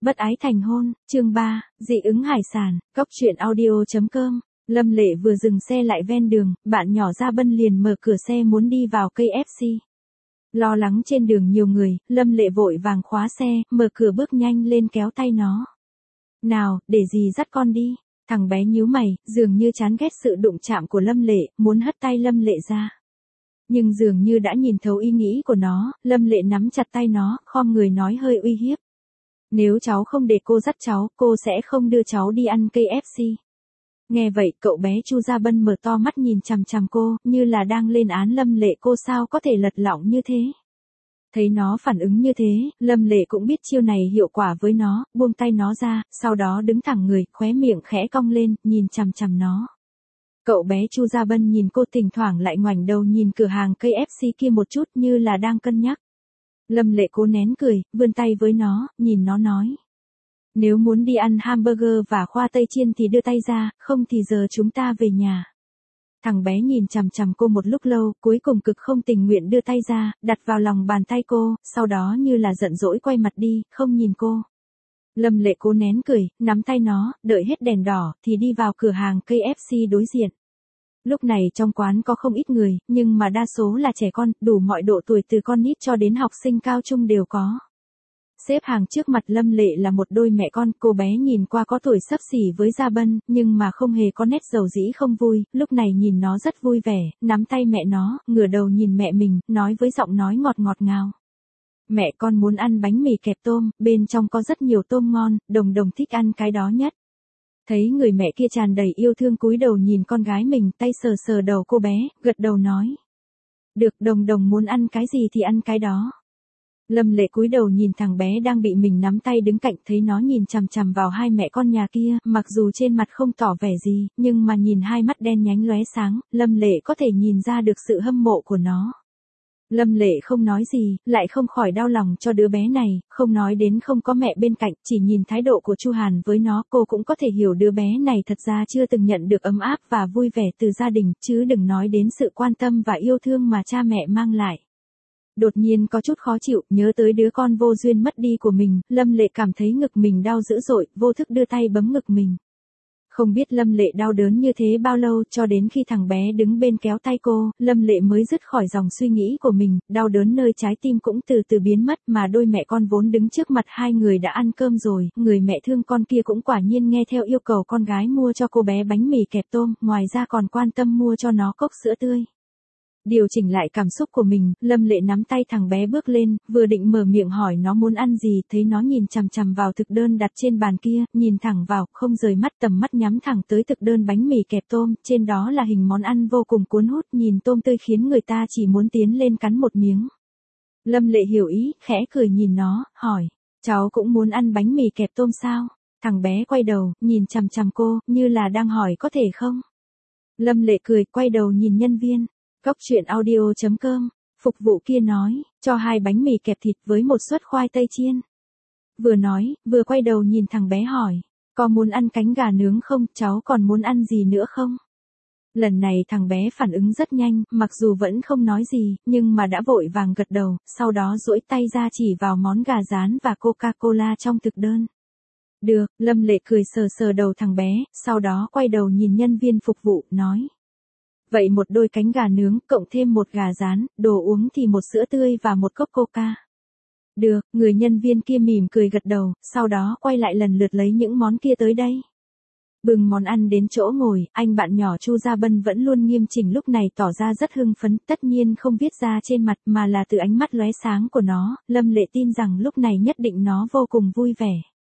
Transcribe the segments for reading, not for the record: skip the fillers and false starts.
Bất ái thành hôn, chương 3, dị ứng hải sản, cóc truyện audio.com. Lâm Lệ vừa dừng xe lại ven đường, bạn nhỏ Gia Bân liền mở cửa xe muốn đi vào KFC. Lo lắng trên đường nhiều người, Lâm Lệ vội vàng khóa xe, mở cửa bước nhanh lên kéo tay nó. Nào, để dì dắt con đi. Thằng bé nhíu mày, dường như chán ghét sự đụng chạm của Lâm Lệ, muốn hất tay Lâm Lệ ra. Nhưng dường như đã nhìn thấu ý nghĩ của nó, Lâm Lệ nắm chặt tay nó, khom người nói hơi uy hiếp. Nếu cháu không để cô dắt cháu, cô sẽ không đưa cháu đi ăn KFC. Nghe vậy, cậu bé Chu Gia Bân mở to mắt nhìn chằm chằm cô, như là đang lên án Lâm Lệ cô sao có thể lật lọng như thế. Thấy nó phản ứng như thế, Lâm Lệ cũng biết chiêu này hiệu quả với nó, buông tay nó ra, sau đó đứng thẳng người, khóe miệng khẽ cong lên, nhìn chằm chằm nó. Cậu bé Chu Gia Bân nhìn cô thỉnh thoảng lại ngoảnh đầu nhìn cửa hàng KFC kia một chút như là đang cân nhắc. Lâm Lệ cố nén cười, vươn tay với nó, nhìn nó nói. Nếu muốn đi ăn hamburger và khoai tây chiên thì đưa tay ra, không thì giờ chúng ta về nhà. Thằng bé nhìn chằm chằm cô một lúc lâu, cuối cùng cực không tình nguyện đưa tay ra, đặt vào lòng bàn tay cô, sau đó như là giận dỗi quay mặt đi, không nhìn cô. Lâm Lệ cố nén cười, nắm tay nó, đợi hết đèn đỏ, thì đi vào cửa hàng KFC đối diện. Lúc này trong quán có không ít người, nhưng mà đa số là trẻ con, đủ mọi độ tuổi từ con nít cho đến học sinh cao trung đều có. Xếp hàng trước mặt Lâm Lệ là một đôi mẹ con, cô bé nhìn qua có tuổi xấp xỉ với Gia Bân, nhưng mà không hề có nét dầu dĩ không vui, lúc này nhìn nó rất vui vẻ, nắm tay mẹ nó, ngửa đầu nhìn mẹ mình, nói với giọng nói ngọt ngọt ngào. Mẹ con muốn ăn bánh mì kẹp tôm, bên trong có rất nhiều tôm ngon, Đồng Đồng thích ăn cái đó nhất. Thấy người mẹ kia tràn đầy yêu thương cúi đầu nhìn con gái mình, tay sờ sờ đầu cô bé, gật đầu nói. Được, Đồng Đồng muốn ăn cái gì thì ăn cái đó. Lâm Lệ cúi đầu nhìn thằng bé đang bị mình nắm tay đứng cạnh, thấy nó nhìn chằm chằm vào hai mẹ con nhà kia, mặc dù trên mặt không tỏ vẻ gì, nhưng mà nhìn hai mắt đen nhánh lóe sáng, Lâm Lệ có thể nhìn ra được sự hâm mộ của nó. Lâm Lệ không nói gì, lại không khỏi đau lòng cho đứa bé này, không nói đến không có mẹ bên cạnh, chỉ nhìn thái độ của Chu Hàn với nó, cô cũng có thể hiểu đứa bé này thật ra chưa từng nhận được ấm áp và vui vẻ từ gia đình, chứ đừng nói đến sự quan tâm và yêu thương mà cha mẹ mang lại. Đột nhiên có chút khó chịu, nhớ tới đứa con vô duyên mất đi của mình, Lâm Lệ cảm thấy ngực mình đau dữ dội, vô thức đưa tay bấm ngực mình. Không biết Lâm Lệ đau đớn như thế bao lâu, cho đến khi thằng bé đứng bên kéo tay cô, Lâm Lệ mới dứt khỏi dòng suy nghĩ của mình, đau đớn nơi trái tim cũng từ từ biến mất, mà đôi mẹ con vốn đứng trước mặt hai người đã ăn cơm rồi, người mẹ thương con kia cũng quả nhiên nghe theo yêu cầu con gái mua cho cô bé bánh mì kẹp tôm, ngoài ra còn quan tâm mua cho nó cốc sữa tươi. Điều chỉnh lại cảm xúc của mình, Lâm Lệ nắm tay thằng bé bước lên, vừa định mở miệng hỏi nó muốn ăn gì, thấy nó nhìn chằm chằm vào thực đơn đặt trên bàn kia, nhìn thẳng vào, không rời mắt, tầm mắt nhắm thẳng tới thực đơn bánh mì kẹp tôm, trên đó là hình món ăn vô cùng cuốn hút, nhìn tôm tươi khiến người ta chỉ muốn tiến lên cắn một miếng. Lâm Lệ hiểu ý, khẽ cười nhìn nó, hỏi, cháu cũng muốn ăn bánh mì kẹp tôm sao? Thằng bé quay đầu, nhìn chằm chằm cô, như là đang hỏi có thể không? Lâm Lệ cười, quay đầu nhìn nhân viên. Cóc truyện audio.com, phục vụ kia nói, cho 2 bánh mì kẹp thịt với một suất khoai tây chiên. Vừa nói, vừa quay đầu nhìn thằng bé hỏi, có muốn ăn cánh gà nướng không, cháu còn muốn ăn gì nữa không? Lần này thằng bé phản ứng rất nhanh, mặc dù vẫn không nói gì, nhưng mà đã vội vàng gật đầu, sau đó duỗi tay ra chỉ vào món gà rán và Coca-Cola trong thực đơn. Được, Lâm Lệ cười sờ sờ đầu thằng bé, sau đó quay đầu nhìn nhân viên phục vụ, nói. Vậy một đôi cánh gà nướng, cộng thêm một gà rán, đồ uống thì một sữa tươi và một cốc coca. Được, người nhân viên kia mỉm cười gật đầu, sau đó quay lại lần lượt lấy những món kia tới đây. Bừng món ăn đến chỗ ngồi, anh bạn nhỏ Chu Gia Bân vẫn luôn nghiêm chỉnh lúc này tỏ ra rất hưng phấn, tất nhiên không viết ra trên mặt mà là từ ánh mắt lóe sáng của nó, Lâm Lệ tin rằng lúc này nhất định nó vô cùng vui vẻ.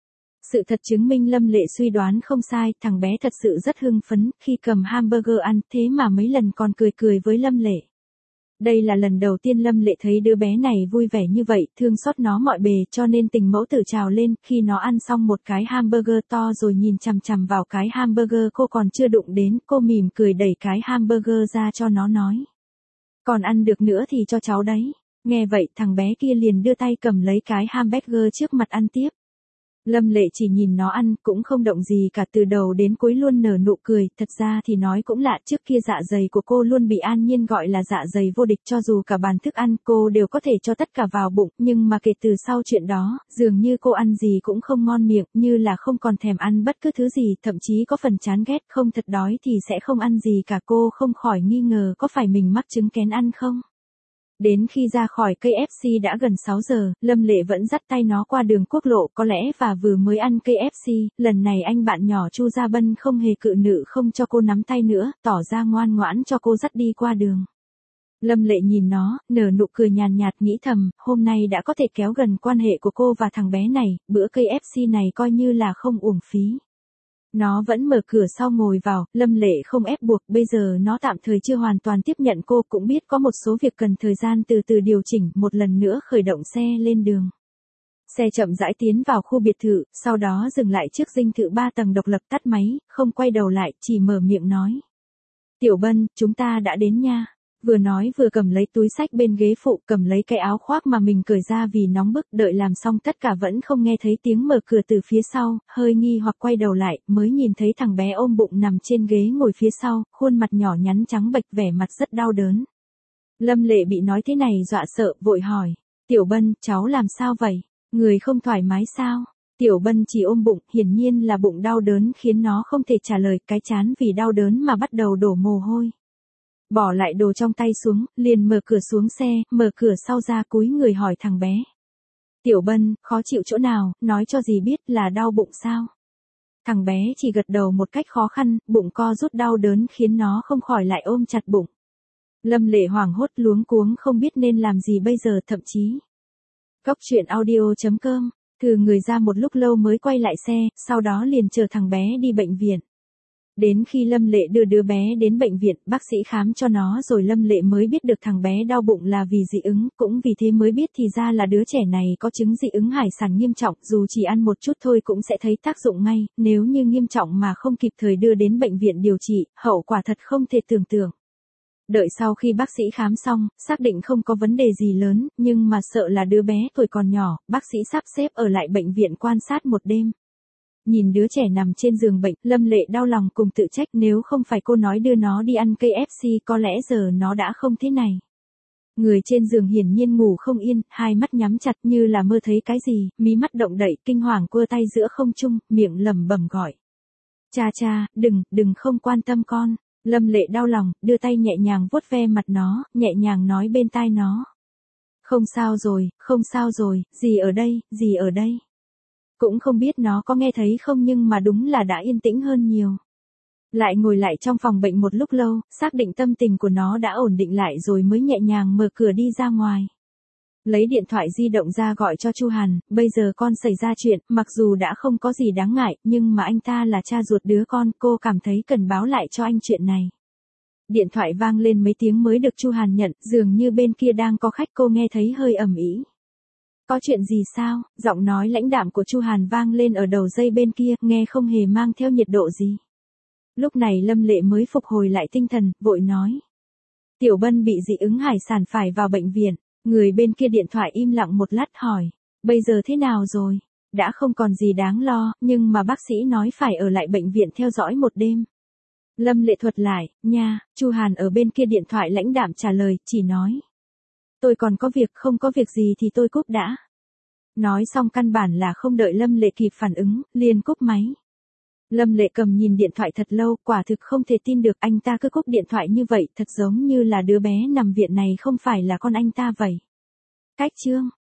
Sự thật chứng minh Lâm Lệ suy đoán không sai, thằng bé thật sự rất hưng phấn, khi cầm hamburger ăn, thế mà mấy lần còn cười cười với Lâm Lệ. Đây là lần đầu tiên Lâm Lệ thấy đứa bé này vui vẻ như vậy, thương xót nó mọi bề, cho nên tình mẫu tử trào lên, khi nó ăn xong một cái hamburger to rồi nhìn chằm chằm vào cái hamburger cô còn chưa đụng đến, cô mỉm cười đẩy cái hamburger ra cho nó nói. Còn ăn được nữa thì cho cháu đấy. Nghe vậy thằng bé kia liền đưa tay cầm lấy cái hamburger trước mặt ăn tiếp. Lâm Lệ chỉ nhìn nó ăn, cũng không động gì cả, từ đầu đến cuối luôn nở nụ cười, thật ra thì nói cũng lạ, trước kia dạ dày của cô luôn bị An Nhiên gọi là dạ dày vô địch, cho dù cả bàn thức ăn cô đều có thể cho tất cả vào bụng, nhưng mà kể từ sau chuyện đó, dường như cô ăn gì cũng không ngon miệng, như là không còn thèm ăn bất cứ thứ gì, thậm chí có phần chán ghét, không thật đói thì sẽ không ăn gì cả. Cô không khỏi nghi ngờ có phải mình mắc chứng kén ăn không? Đến khi ra khỏi KFC đã gần 6 giờ, Lâm Lệ vẫn dắt tay nó qua đường quốc lộ, có lẽ và vừa mới ăn KFC, lần này anh bạn nhỏ Chu Gia Bân không hề cự nữ không cho cô nắm tay nữa, tỏ ra ngoan ngoãn cho cô dắt đi qua đường. Lâm Lệ nhìn nó, nở nụ cười nhàn nhạt, nghĩ thầm, hôm nay đã có thể kéo gần quan hệ của cô và thằng bé này, bữa KFC này coi như là không uổng phí. Nó vẫn mở cửa sau ngồi vào, Lâm Lệ không ép buộc, bây giờ nó tạm thời chưa hoàn toàn tiếp nhận cô, cũng biết có một số việc cần thời gian từ từ điều chỉnh, một lần nữa khởi động xe lên đường. Xe chậm rãi tiến vào khu biệt thự, sau đó dừng lại trước dinh thự 3 tầng độc lập, tắt máy, không quay đầu lại, chỉ mở miệng nói. Tiểu Bân, chúng ta đã đến nha. Vừa nói vừa cầm lấy túi xách bên ghế phụ, cầm lấy cái áo khoác mà mình cởi ra vì nóng bức, đợi làm xong tất cả vẫn không nghe thấy tiếng mở cửa từ phía sau, hơi nghi hoặc quay đầu lại, mới nhìn thấy thằng bé ôm bụng nằm trên ghế ngồi phía sau, khuôn mặt nhỏ nhắn trắng bệch, vẻ mặt rất đau đớn. Lâm Lệ bị nói thế này dọa sợ, vội hỏi, Tiểu Bân, cháu làm sao vậy? Người không thoải mái sao? Tiểu Bân chỉ ôm bụng, hiển nhiên là bụng đau đớn khiến nó không thể trả lời, cái trán vì đau đớn mà bắt đầu đổ mồ hôi. Bỏ lại đồ trong tay xuống, liền mở cửa xuống xe, mở cửa sau ra cúi người hỏi thằng bé. Tiểu Bân, khó chịu chỗ nào, nói cho dì biết, là đau bụng sao? Thằng bé chỉ gật đầu một cách khó khăn, bụng co rút đau đớn khiến nó không khỏi lại ôm chặt bụng. Lâm Lệ hoảng hốt luống cuống không biết nên làm gì bây giờ, thậm chí. Cóc truyện audio.com, thừ người ra một lúc lâu mới quay lại xe, sau đó liền chờ thằng bé đi bệnh viện. Đến khi Lâm Lệ đưa đứa bé đến bệnh viện, bác sĩ khám cho nó rồi Lâm Lệ mới biết được thằng bé đau bụng là vì dị ứng, cũng vì thế mới biết thì ra là đứa trẻ này có chứng dị ứng hải sản nghiêm trọng, dù chỉ ăn một chút thôi cũng sẽ thấy tác dụng ngay, nếu như nghiêm trọng mà không kịp thời đưa đến bệnh viện điều trị, hậu quả thật không thể tưởng tượng. Đợi sau khi bác sĩ khám xong, xác định không có vấn đề gì lớn, nhưng mà sợ là đứa bé tuổi còn nhỏ, bác sĩ sắp xếp ở lại bệnh viện quan sát một đêm. Nhìn đứa trẻ nằm trên giường bệnh, Lâm Lệ đau lòng cùng tự trách, nếu không phải cô nói đưa nó đi ăn KFC có lẽ giờ nó đã không thế này. Người trên giường hiển nhiên ngủ không yên, hai mắt nhắm chặt như là mơ thấy cái gì, mí mắt động đậy, kinh hoàng cua tay giữa không trung, miệng lẩm bẩm gọi. Cha cha, đừng không quan tâm con. Lâm Lệ đau lòng, đưa tay nhẹ nhàng vuốt ve mặt nó, nhẹ nhàng nói bên tai nó. Không sao rồi, dì ở đây. Cũng không biết nó có nghe thấy không nhưng mà đúng là đã yên tĩnh hơn nhiều. Lại ngồi lại trong phòng bệnh một lúc lâu, xác định tâm tình của nó đã ổn định lại rồi mới nhẹ nhàng mở cửa đi ra ngoài. Lấy điện thoại di động ra gọi cho Chu Hàn, bây giờ con xảy ra chuyện, mặc dù đã không có gì đáng ngại, nhưng mà anh ta là cha ruột đứa con, cô cảm thấy cần báo lại cho anh chuyện này. Điện thoại vang lên mấy tiếng mới được Chu Hàn nhận, dường như bên kia đang có khách, cô nghe thấy hơi ầm ĩ. Có chuyện gì sao? Giọng nói lãnh đạm của Chu Hàn vang lên ở đầu dây bên kia, nghe không hề mang theo nhiệt độ gì. Lúc này Lâm Lệ mới phục hồi lại tinh thần, vội nói. Tiểu Bân bị dị ứng hải sản phải vào bệnh viện. Người bên kia điện thoại im lặng một lát hỏi. Bây giờ thế nào rồi? Đã không còn gì đáng lo, nhưng mà bác sĩ nói phải ở lại bệnh viện theo dõi một đêm. Lâm Lệ thuật lại, nha, Chu Hàn ở bên kia điện thoại lãnh đạm trả lời, chỉ nói. Tôi còn có việc, không có việc gì thì tôi cúp đã. Nói xong căn bản là không đợi Lâm Lệ kịp phản ứng, liền cúp máy. Lâm Lệ cầm nhìn điện thoại thật lâu, quả thực không thể tin được anh ta cứ cúp điện thoại như vậy, thật giống như là đứa bé nằm viện này không phải là con anh ta vậy. Cách chương